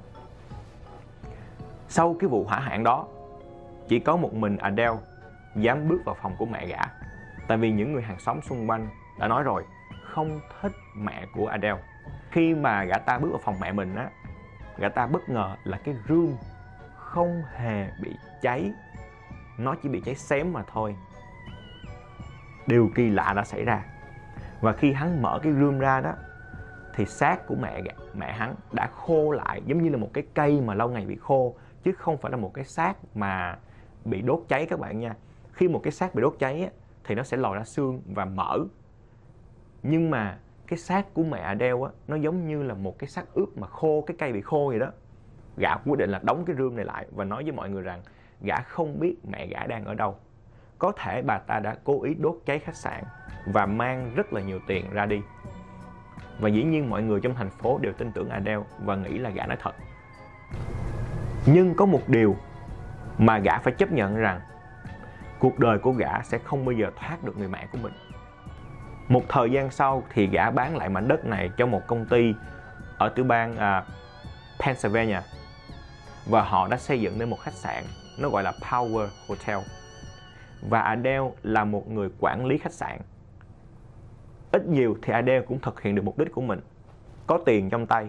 Sau cái vụ hỏa hoạn đó, chỉ có một mình Adele dám bước vào phòng của mẹ gã. Tại vì những người hàng xóm xung quanh đã nói rồi, không thích mẹ của Adele. Khi mà gã ta bước vào phòng mẹ mình á, gã ta bất ngờ là cái room không hề bị cháy. Nó chỉ bị cháy xém mà thôi. Điều kỳ lạ đã xảy ra. Và khi hắn mở cái room ra đó, thì xác của mẹ hắn đã khô lại, giống như là một cái cây mà lâu ngày bị khô, chứ không phải là một cái xác mà bị đốt cháy các bạn nha. Khi một cái xác bị đốt cháy á, thì nó sẽ lòi ra xương và mỡ. Nhưng mà cái xác của mẹ Adele á, nó giống như là một cái xác ướp mà khô, cái cây bị khô vậy đó. Gã quyết định là đóng cái room này lại và nói với mọi người rằng gã không biết mẹ gã đang ở đâu. Có thể bà ta đã cố ý đốt cháy khách sạn và mang rất là nhiều tiền ra đi. Và dĩ nhiên mọi người trong thành phố đều tin tưởng Adele và nghĩ là gã nói thật. Nhưng có một điều mà gã phải chấp nhận rằng cuộc đời của gã sẽ không bao giờ thoát được người mẹ của mình. Một thời gian sau thì gã bán lại mảnh đất này cho một công ty ở tiểu bang Pennsylvania. Và họ đã xây dựng nên một khách sạn, nó gọi là Power Hotel. Và Adele là một người quản lý khách sạn. Ít nhiều thì Adele cũng thực hiện được mục đích của mình. Có tiền trong tay.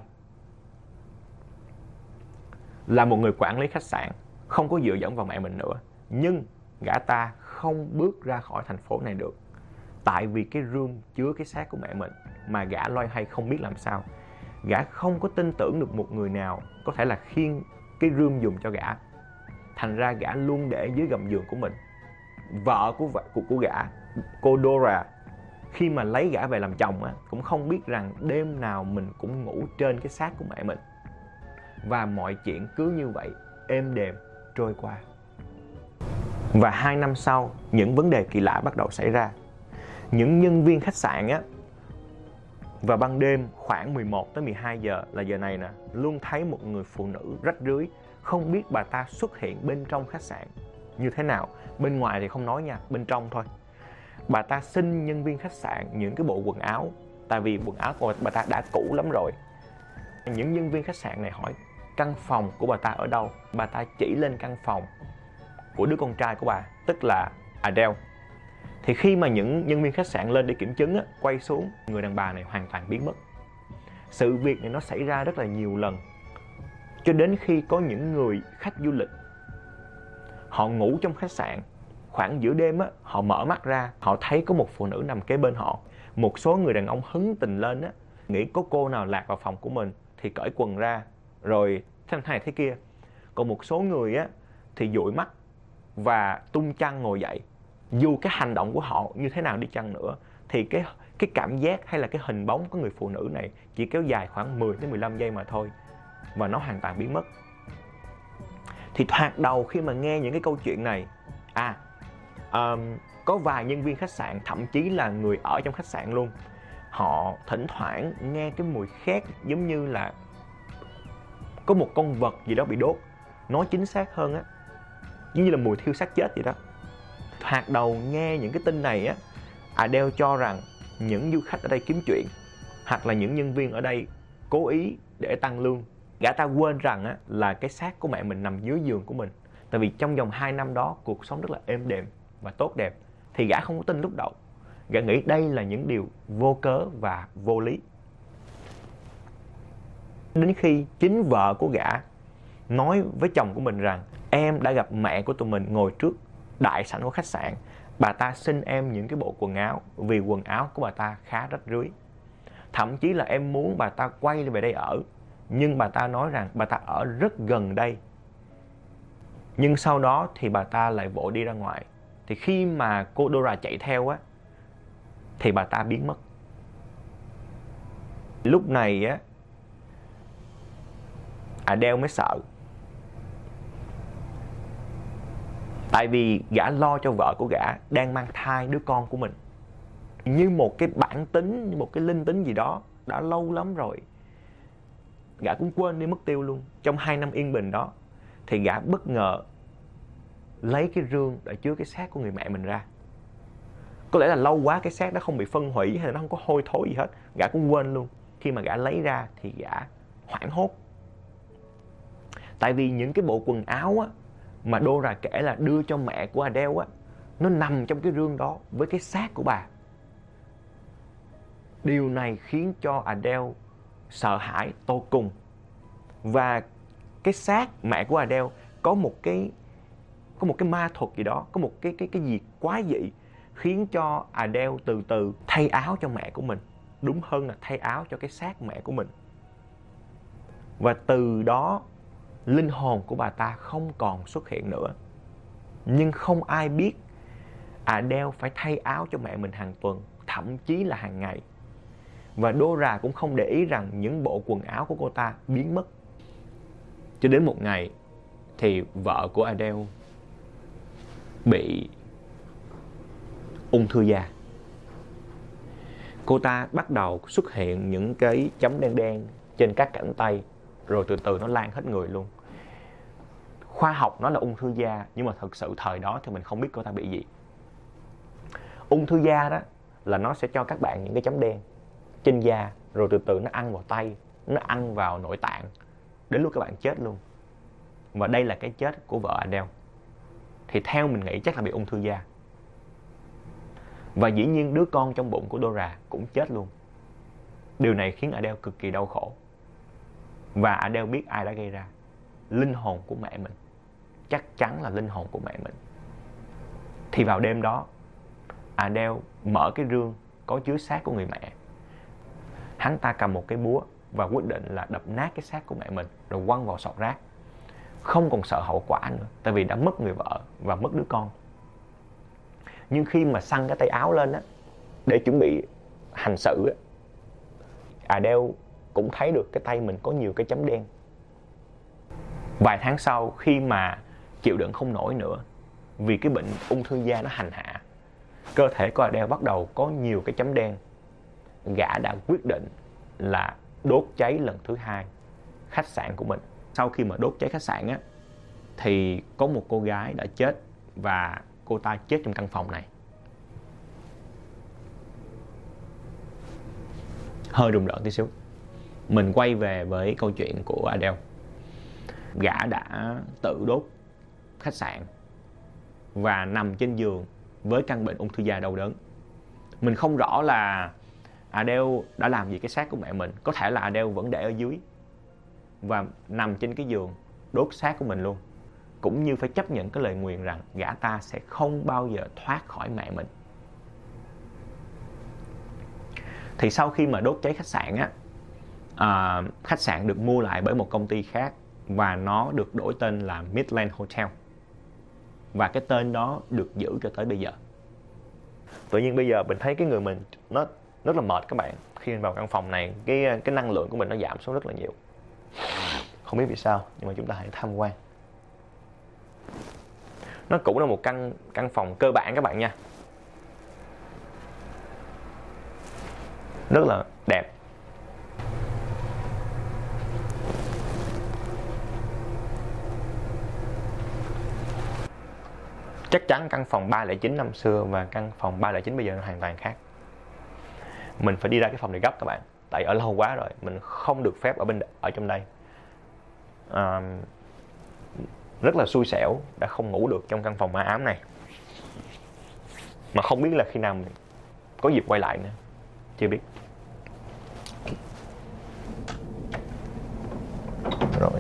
Là một người quản lý khách sạn, không có dựa dẫm vào mẹ mình nữa. Nhưng gã ta không bước ra khỏi thành phố này được. Tại vì cái room chứa cái xác của mẹ mình mà gã loay hoay không biết làm sao. Gã không có tin tưởng được một người nào có thể là khiêng cái room dùng cho gã. Thành ra gã luôn để dưới gầm giường của mình. Vợ của gã, cô Dora, khi mà lấy gã về làm chồng á, cũng không biết rằng đêm nào mình cũng ngủ trên cái xác của mẹ mình. Và mọi chuyện cứ như vậy êm đềm trôi qua. Và 2 năm sau, những vấn đề kỳ lạ bắt đầu xảy ra. Những nhân viên khách sạn á, vào ban đêm khoảng 11 tới 12 giờ là giờ này nè, luôn thấy một người phụ nữ rách rưới, không biết bà ta xuất hiện bên trong khách sạn như thế nào. Bên ngoài thì không nói nha, bên trong thôi. Bà ta xin nhân viên khách sạn những cái bộ quần áo, tại vì quần áo của bà ta đã cũ lắm rồi. Những nhân viên khách sạn này hỏi căn phòng của bà ta ở đâu. Bà ta chỉ lên căn phòng của đứa con trai của bà, tức là Adele. Thì khi mà những nhân viên khách sạn lên để kiểm chứng á, quay xuống, người đàn bà này hoàn toàn biến mất. Sự việc này nó xảy ra rất là nhiều lần, cho đến khi có những người khách du lịch họ ngủ trong khách sạn. Khoảng giữa đêm á, họ mở mắt ra, họ thấy có một phụ nữ nằm kế bên họ. Một số người đàn ông hứng tình lên á, nghĩ có cô nào lạc vào phòng của mình thì cởi quần ra, rồi thế này thế kia. Còn một số người á thì dụi mắt và tung chăn ngồi dậy. Dù cái hành động của họ như thế nào đi chăng nữa, thì cái cảm giác hay là cái hình bóng của người phụ nữ này chỉ kéo dài khoảng 10 đến 15 giây mà thôi, và nó hoàn toàn biến mất. Thì thoạt đầu khi mà nghe những cái câu chuyện này, có vài nhân viên khách sạn, thậm chí là người ở trong khách sạn luôn, họ thỉnh thoảng nghe cái mùi khét giống như là có một con vật gì đó bị đốt. Nói chính xác hơn á, giống như là mùi thiêu xác chết vậy đó. Thoạt đầu nghe những cái tin này á, Adele cho rằng những du khách ở đây kiếm chuyện, hoặc là những nhân viên ở đây cố ý để tăng lương. Gã ta quên rằng á, là cái xác của mẹ mình nằm dưới giường của mình. Tại vì trong vòng 2 năm đó, cuộc sống rất là êm đềm và tốt đẹp. Thì gã không có tin lúc đầu. Gã nghĩ đây là những điều vô cớ và vô lý. Đến khi chính vợ của gã nói với chồng của mình rằng em đã gặp mẹ của tụi mình ngồi trước đại sảnh của khách sạn. bà ta xin em những cái bộ quần áo vì quần áo của bà ta khá rách rưới. Thậm chí là em muốn bà ta quay về đây ở, nhưng bà ta nói rằng bà ta ở rất gần đây. Nhưng sau đó thì bà ta lại vội đi ra ngoài. Thì khi mà cô Dora chạy theo á, thì bà ta biến mất. Lúc này á, Adele mới sợ. Tại vì gã lo cho vợ của gã đang mang thai đứa con của mình. Như một cái bản tính, như một cái linh tính gì đó, đã lâu lắm rồi gã cũng quên đi mất tiêu luôn. Trong 2 năm yên bình đó thì gã bất ngờ lấy cái rương để chứa cái xác của người mẹ mình ra. Có lẽ là lâu quá cái xác đó không bị phân hủy hay là nó không có hôi thối gì hết, gã cũng quên luôn. Khi mà gã lấy ra thì gã hoảng hốt. Tại vì những cái bộ quần áo á, mà Dora kể là đưa cho mẹ của Adele á, nó nằm trong cái rương đó với cái xác của bà. Điều này khiến cho Adele sợ hãi tột cùng. Và cái xác mẹ của Adele có một cái ma thuật gì đó, có một cái gì quái dị khiến cho Adele từ từ thay áo cho mẹ của mình. Đúng hơn là thay áo cho cái xác mẹ của mình. Và từ đó linh hồn của bà ta không còn xuất hiện nữa. Nhưng không ai biết Adele phải thay áo cho mẹ mình hàng tuần, thậm chí là hàng ngày. Và Dora cũng không để ý rằng những bộ quần áo của cô ta biến mất. Cho đến một ngày thì vợ của Adele bị ung thư da. Cô ta bắt đầu xuất hiện những cái chấm đen đen trên các cẳng tay, rồi từ từ nó lan hết người luôn. Khoa học nói là ung thư da, nhưng mà thực sự thời đó thì mình không biết cô ta bị gì. Ung thư da đó là nó sẽ cho các bạn những cái chấm đen trên da, rồi từ từ nó ăn vào tay, nó ăn vào nội tạng, đến lúc các bạn chết luôn. Và đây là cái chết của vợ Adele. Thì theo mình nghĩ chắc là bị ung thư da. Và dĩ nhiên đứa con trong bụng của Dora cũng chết luôn. Điều này khiến Adele cực kỳ đau khổ. Và Adele biết ai đã gây ra. Linh hồn của mẹ mình. Chắc chắn là linh hồn của mẹ mình. Thì vào đêm đó, Adele mở cái rương có chứa xác của người mẹ. Hắn ta cầm một cái búa và quyết định là đập nát cái xác của mẹ mình rồi quăng vào sọt rác. Không còn sợ hậu quả nữa, tại vì đã mất người vợ và mất đứa con. Nhưng khi mà xăng cái tay áo lên á, để chuẩn bị hành sự á, Adele cũng thấy được cái tay mình có nhiều cái chấm đen. Vài tháng sau, khi mà chịu đựng không nổi nữa vì cái bệnh ung thư da nó hành hạ, cơ thể của Adele bắt đầu có nhiều cái chấm đen. Gã đã quyết định là đốt cháy lần thứ 2 khách sạn của mình. Sau khi mà đốt cháy khách sạn á, thì có một cô gái đã chết và cô ta chết trong căn phòng này. Hơi rùng rợn tí xíu. Mình quay về với câu chuyện của Adele. Gã đã tự đốt khách sạn và nằm trên giường với căn bệnh ung thư da đau đớn. Mình không rõ là Adele đã làm gì cái xác của mẹ mình. Có thể là Adele vẫn để ở dưới và nằm trên cái giường đốt xác của mình luôn. Cũng như phải chấp nhận cái lời nguyền rằng gã ta sẽ không bao giờ thoát khỏi mẹ mình. Thì sau khi mà đốt cháy khách sạn á, khách sạn được mua lại bởi một công ty khác và nó được đổi tên là Midland Hotel. Và cái tên đó được giữ cho tới bây giờ. Tự nhiên bây giờ mình thấy cái người mình nó rất là mệt các bạn. Khi mình vào căn phòng này, cái năng lượng của mình nó giảm xuống rất là nhiều. Không biết vì sao, nhưng mà chúng ta hãy tham quan. Nó cũng là một căn phòng cơ bản các bạn nha. Rất là đẹp. Chắc chắn căn phòng 309 năm xưa và căn phòng 309 bây giờ nó hoàn toàn khác. Mình phải đi ra cái phòng này gấp các bạn. Tại ở lâu quá rồi, mình không được phép ở trong đây. Rất là xui xẻo đã không ngủ được trong căn phòng ma ám này. Mà không biết là khi nào mình có dịp quay lại nữa. Chưa biết. Rồi.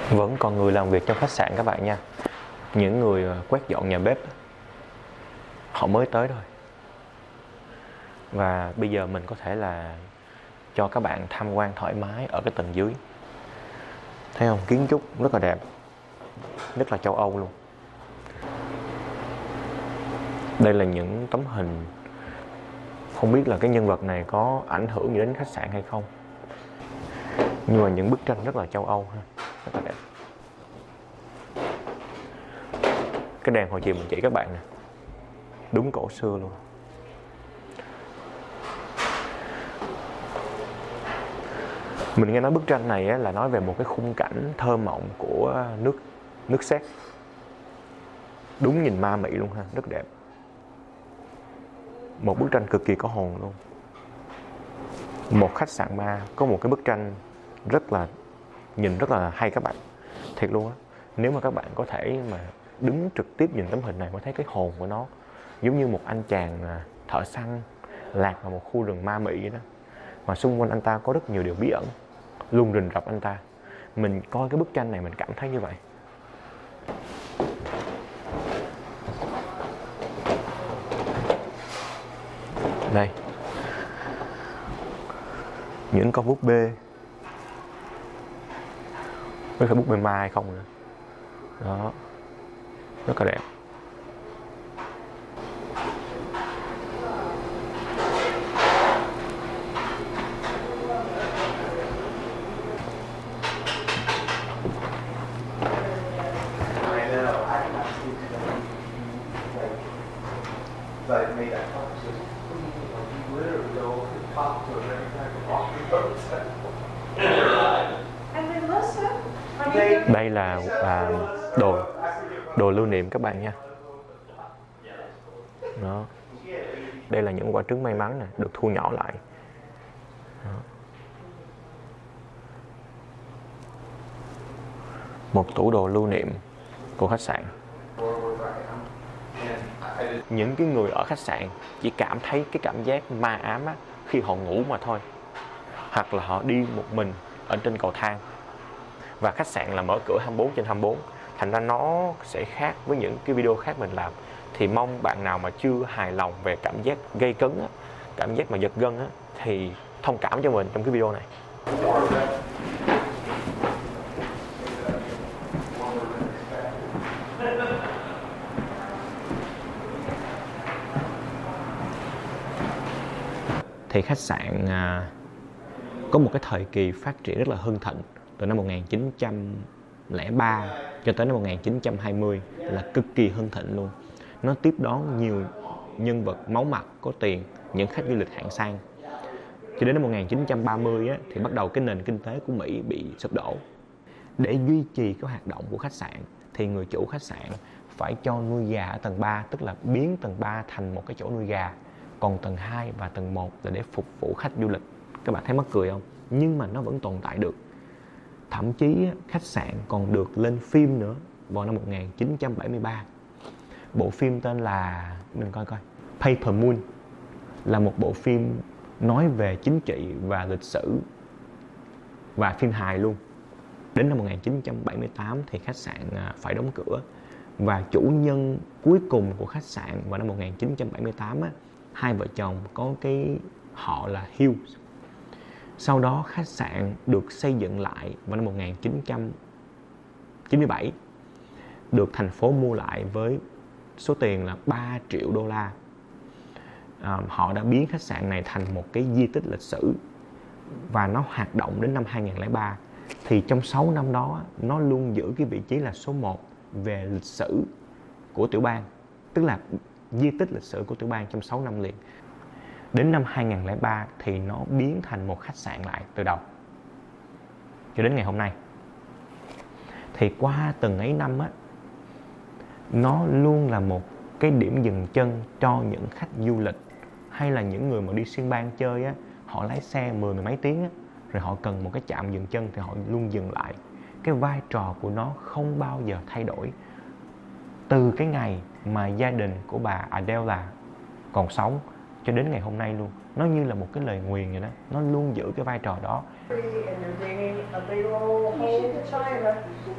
Vẫn còn người làm việc trong khách sạn các bạn nha. Những người quét dọn nhà bếp họ mới tới thôi. Và bây giờ mình có thể là cho các bạn tham quan thoải mái ở cái tầng dưới. Thấy không? Kiến trúc rất là đẹp, rất là châu Âu luôn. Đây là những tấm hình. Không biết là cái nhân vật này có ảnh hưởng gì đến khách sạn hay không, nhưng mà những bức tranh rất là châu Âu ha, rất là đẹp. Cái đèn hồi chiều mình chỉ các bạn nè, đúng cổ xưa luôn. Mình nghe nói bức tranh này là nói về một cái khung cảnh thơ mộng của nước Séc. Đúng nhìn ma mị luôn ha, rất đẹp. Một bức tranh cực kỳ có hồn luôn. Một khách sạn ma có một cái bức tranh nhìn rất là hay các bạn. Thiệt luôn á. Nếu mà các bạn có thể mà đứng trực tiếp nhìn tấm hình này mới thấy cái hồn của nó. Giống như một anh chàng thợ săn lạc vào một khu rừng ma mị vậy đó. Mà xung quanh anh ta có rất nhiều điều bí ẩn luôn rình rập anh ta. Mình coi cái bức tranh này mình cảm thấy như vậy. Đây, những con búp bê, với cả búp bê mai không nữa. Đó, rất là đẹp. Đây là đồ lưu niệm các bạn nha. Đó. Đây là những quả trứng may mắn nè, được thu nhỏ lại. Đó. Một tủ đồ lưu niệm của khách sạn. Những cái người ở khách sạn chỉ cảm thấy cái cảm giác ma ám á, khi họ ngủ mà thôi. Hoặc là họ đi một mình ở trên cầu thang. Và khách sạn là mở cửa 24/24. Thành ra nó sẽ khác với những cái video khác mình làm. Thì mong bạn nào mà chưa hài lòng về cảm giác gây cấn á, cảm giác mà giật gân á, thì thông cảm cho mình trong cái video này. Thì khách sạn có một cái thời kỳ phát triển rất là hưng thịnh từ năm 1903 cho tới năm 1920 là cực kỳ hưng thịnh luôn. Nó tiếp đón nhiều nhân vật máu mặt có tiền, những khách du lịch hạng sang. Cho đến năm 1930 á, thì bắt đầu cái nền kinh tế của Mỹ bị sụp đổ. Để duy trì cái hoạt động của khách sạn thì người chủ khách sạn phải cho nuôi gà ở tầng 3, tức là biến tầng 3 thành một cái chỗ nuôi gà. Còn tầng 2 và tầng 1 là để phục vụ khách du lịch. Các bạn thấy mắc cười không? Nhưng mà nó vẫn tồn tại được. Thậm chí khách sạn còn được lên phim nữa vào năm 1973. Bộ phim tên là, mình coi Paper Moon, là một bộ phim nói về chính trị và lịch sử và phim hài luôn. Đến năm 1978 thì khách sạn phải đóng cửa. Và chủ nhân cuối cùng của khách sạn vào năm 1978 á, hai vợ chồng có cái họ là Hughes. Sau đó khách sạn được xây dựng lại vào năm 1997, được thành phố mua lại với số tiền là 3 triệu đô la. Họ đã biến khách sạn này thành một cái di tích lịch sử và nó hoạt động đến năm 2003. Thì trong 6 năm đó nó luôn giữ cái vị trí là số 1 về lịch sử của tiểu bang, tức là di tích lịch sử của tiểu bang trong 6 năm liền. Đến năm 2003 thì nó biến thành một khách sạn lại từ đầu cho đến ngày hôm nay. Thì qua từng ấy năm á, nó luôn là một cái điểm dừng chân cho những khách du lịch hay là những người mà đi xuyên bang chơi á, họ lái xe mười mấy tiếng á, rồi họ cần một cái trạm dừng chân thì họ luôn dừng lại. Cái vai trò của nó không bao giờ thay đổi. Từ cái ngày mà gia đình của bà Adela còn sống cho đến ngày hôm nay luôn. Nó như là một cái lời nguyền vậy đó. Nó luôn giữ cái vai trò đó And you're digging a big old hole to China.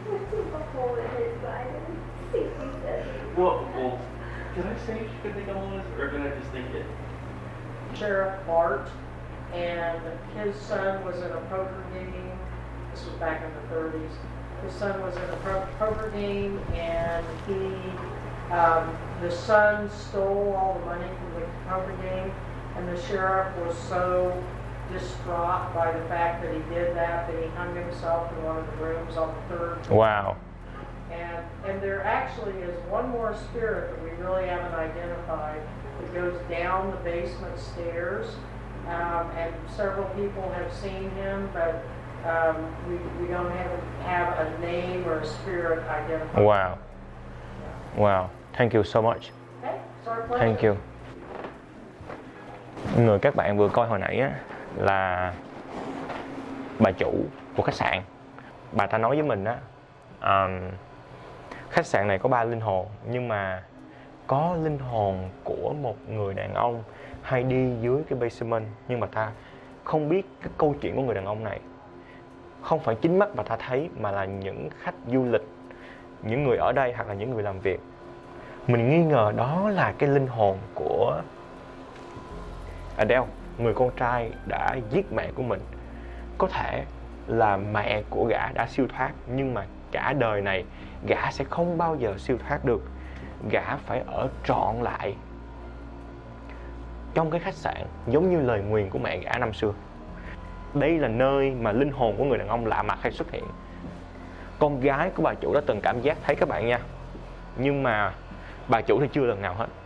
Well, did I say you could think on this, or did I just think it? Sheriff Bart, and his son was in a poker game. This was back in the 30s. His son was in a poker game, and the son stole all the money from the poker game, and the sheriff was so distraught by the fact that he did that he hung himself in one of the rooms on the third floor. Wow. And there actually is one more spirit that we really haven't identified. It goes down the basement stairs, and several people have seen him, but we don't have a name or a spirit identified. Wow. Wow. Thank you so much. Okay, it's our pleasure. Thank you. Người các bạn vừa coi hồi nãy á, là bà chủ của khách sạn. Bà ta nói với mình á, khách sạn này có 3 linh hồn, nhưng mà có linh hồn của một người đàn ông hay đi dưới cái basement, nhưng bà ta không biết cái câu chuyện của người đàn ông này. Không phải chính mắt bà ta thấy, mà là những khách du lịch, những người ở đây hoặc là những người làm việc. Mình nghi ngờ đó là cái linh hồn của Adele, người con trai đã giết mẹ của mình. Có thể là mẹ của gã đã siêu thoát, nhưng mà cả đời này gã sẽ không bao giờ siêu thoát được. Gã phải ở trọn lại trong cái khách sạn, giống như lời nguyền của mẹ gã năm xưa. Đây là nơi mà linh hồn của người đàn ông lạ mặt hay xuất hiện. Con gái của bà chủ đã từng cảm giác thấy các bạn nha, nhưng mà bà chủ thì chưa lần nào hết.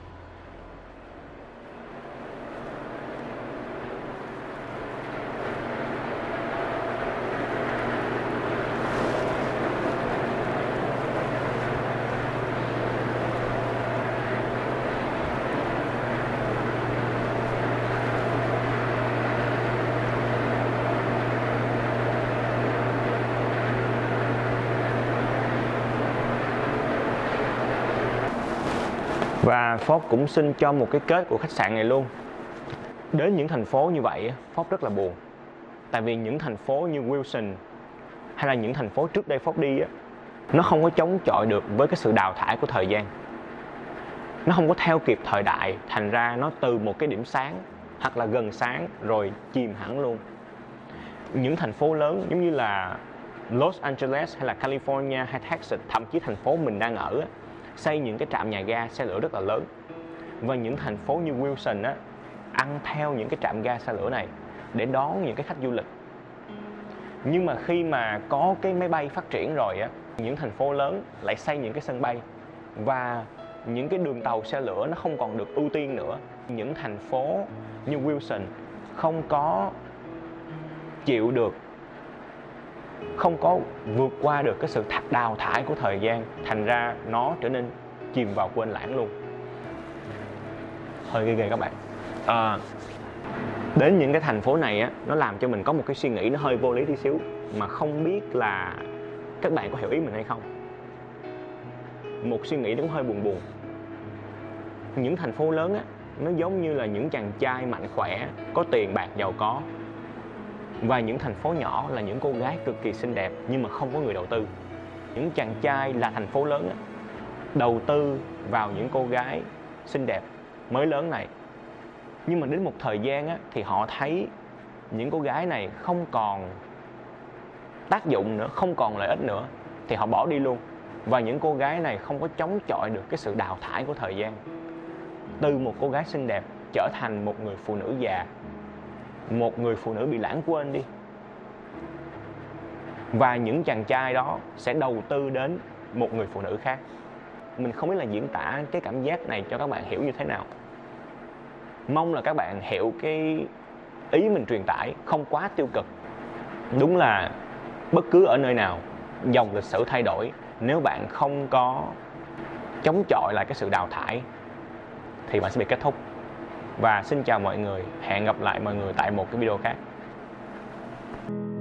Và Fox cũng xin cho một cái kết của khách sạn này luôn. Đến những thành phố như vậy, Fox rất là buồn. Tại vì những thành phố như Wilson hay là những thành phố trước đây Fox đi á, nó không có chống chọi được với cái sự đào thải của thời gian. Nó không có theo kịp thời đại, thành ra nó từ một cái điểm sáng hoặc là gần sáng rồi chìm hẳn luôn. Những thành phố lớn giống như là Los Angeles hay là California hay Texas, thậm chí thành phố mình đang ở á, xây những cái trạm nhà ga xe lửa rất là lớn. Và những thành phố như Wilson á, ăn theo những cái trạm ga xe lửa này để đón những cái khách du lịch. Nhưng mà khi mà có cái máy bay phát triển rồi á, những thành phố lớn lại xây những cái sân bay, và những cái đường tàu xe lửa nó không còn được ưu tiên nữa. Những thành phố như Wilson không có chịu được, không có vượt qua được cái sự đào thải của thời gian, thành ra nó trở nên chìm vào quên lãng luôn. Hơi ghê ghê các bạn. Đến những cái thành phố này á, nó làm cho mình có một cái suy nghĩ nó hơi vô lý tí xíu, mà không biết là các bạn có hiểu ý mình hay không. Một suy nghĩ nó hơi buồn buồn. Những thành phố lớn á, nó giống như là những chàng trai mạnh khỏe, có tiền bạc giàu có. Và những thành phố nhỏ là những cô gái cực kỳ xinh đẹp nhưng mà không có người đầu tư. Những chàng trai là thành phố lớn á, đầu tư vào những cô gái xinh đẹp mới lớn này. Nhưng mà đến một thời gian á, thì họ thấy những cô gái này không còn tác dụng nữa, không còn lợi ích nữa, thì họ bỏ đi luôn. Và những cô gái này không có chống chọi được cái sự đào thải của thời gian. Từ một cô gái xinh đẹp trở thành một người phụ nữ già, một người phụ nữ bị lãng quên đi. Và những chàng trai đó sẽ đầu tư đến một người phụ nữ khác. Mình không biết là diễn tả cái cảm giác này cho các bạn hiểu như thế nào. Mong là các bạn hiểu cái ý mình truyền tải không quá tiêu cực. Đúng là bất cứ ở nơi nào, dòng lịch sử thay đổi, nếu bạn không có chống chọi lại cái sự đào thải thì bạn sẽ bị kết thúc. Và xin chào mọi người, hẹn gặp lại mọi người tại một cái video khác.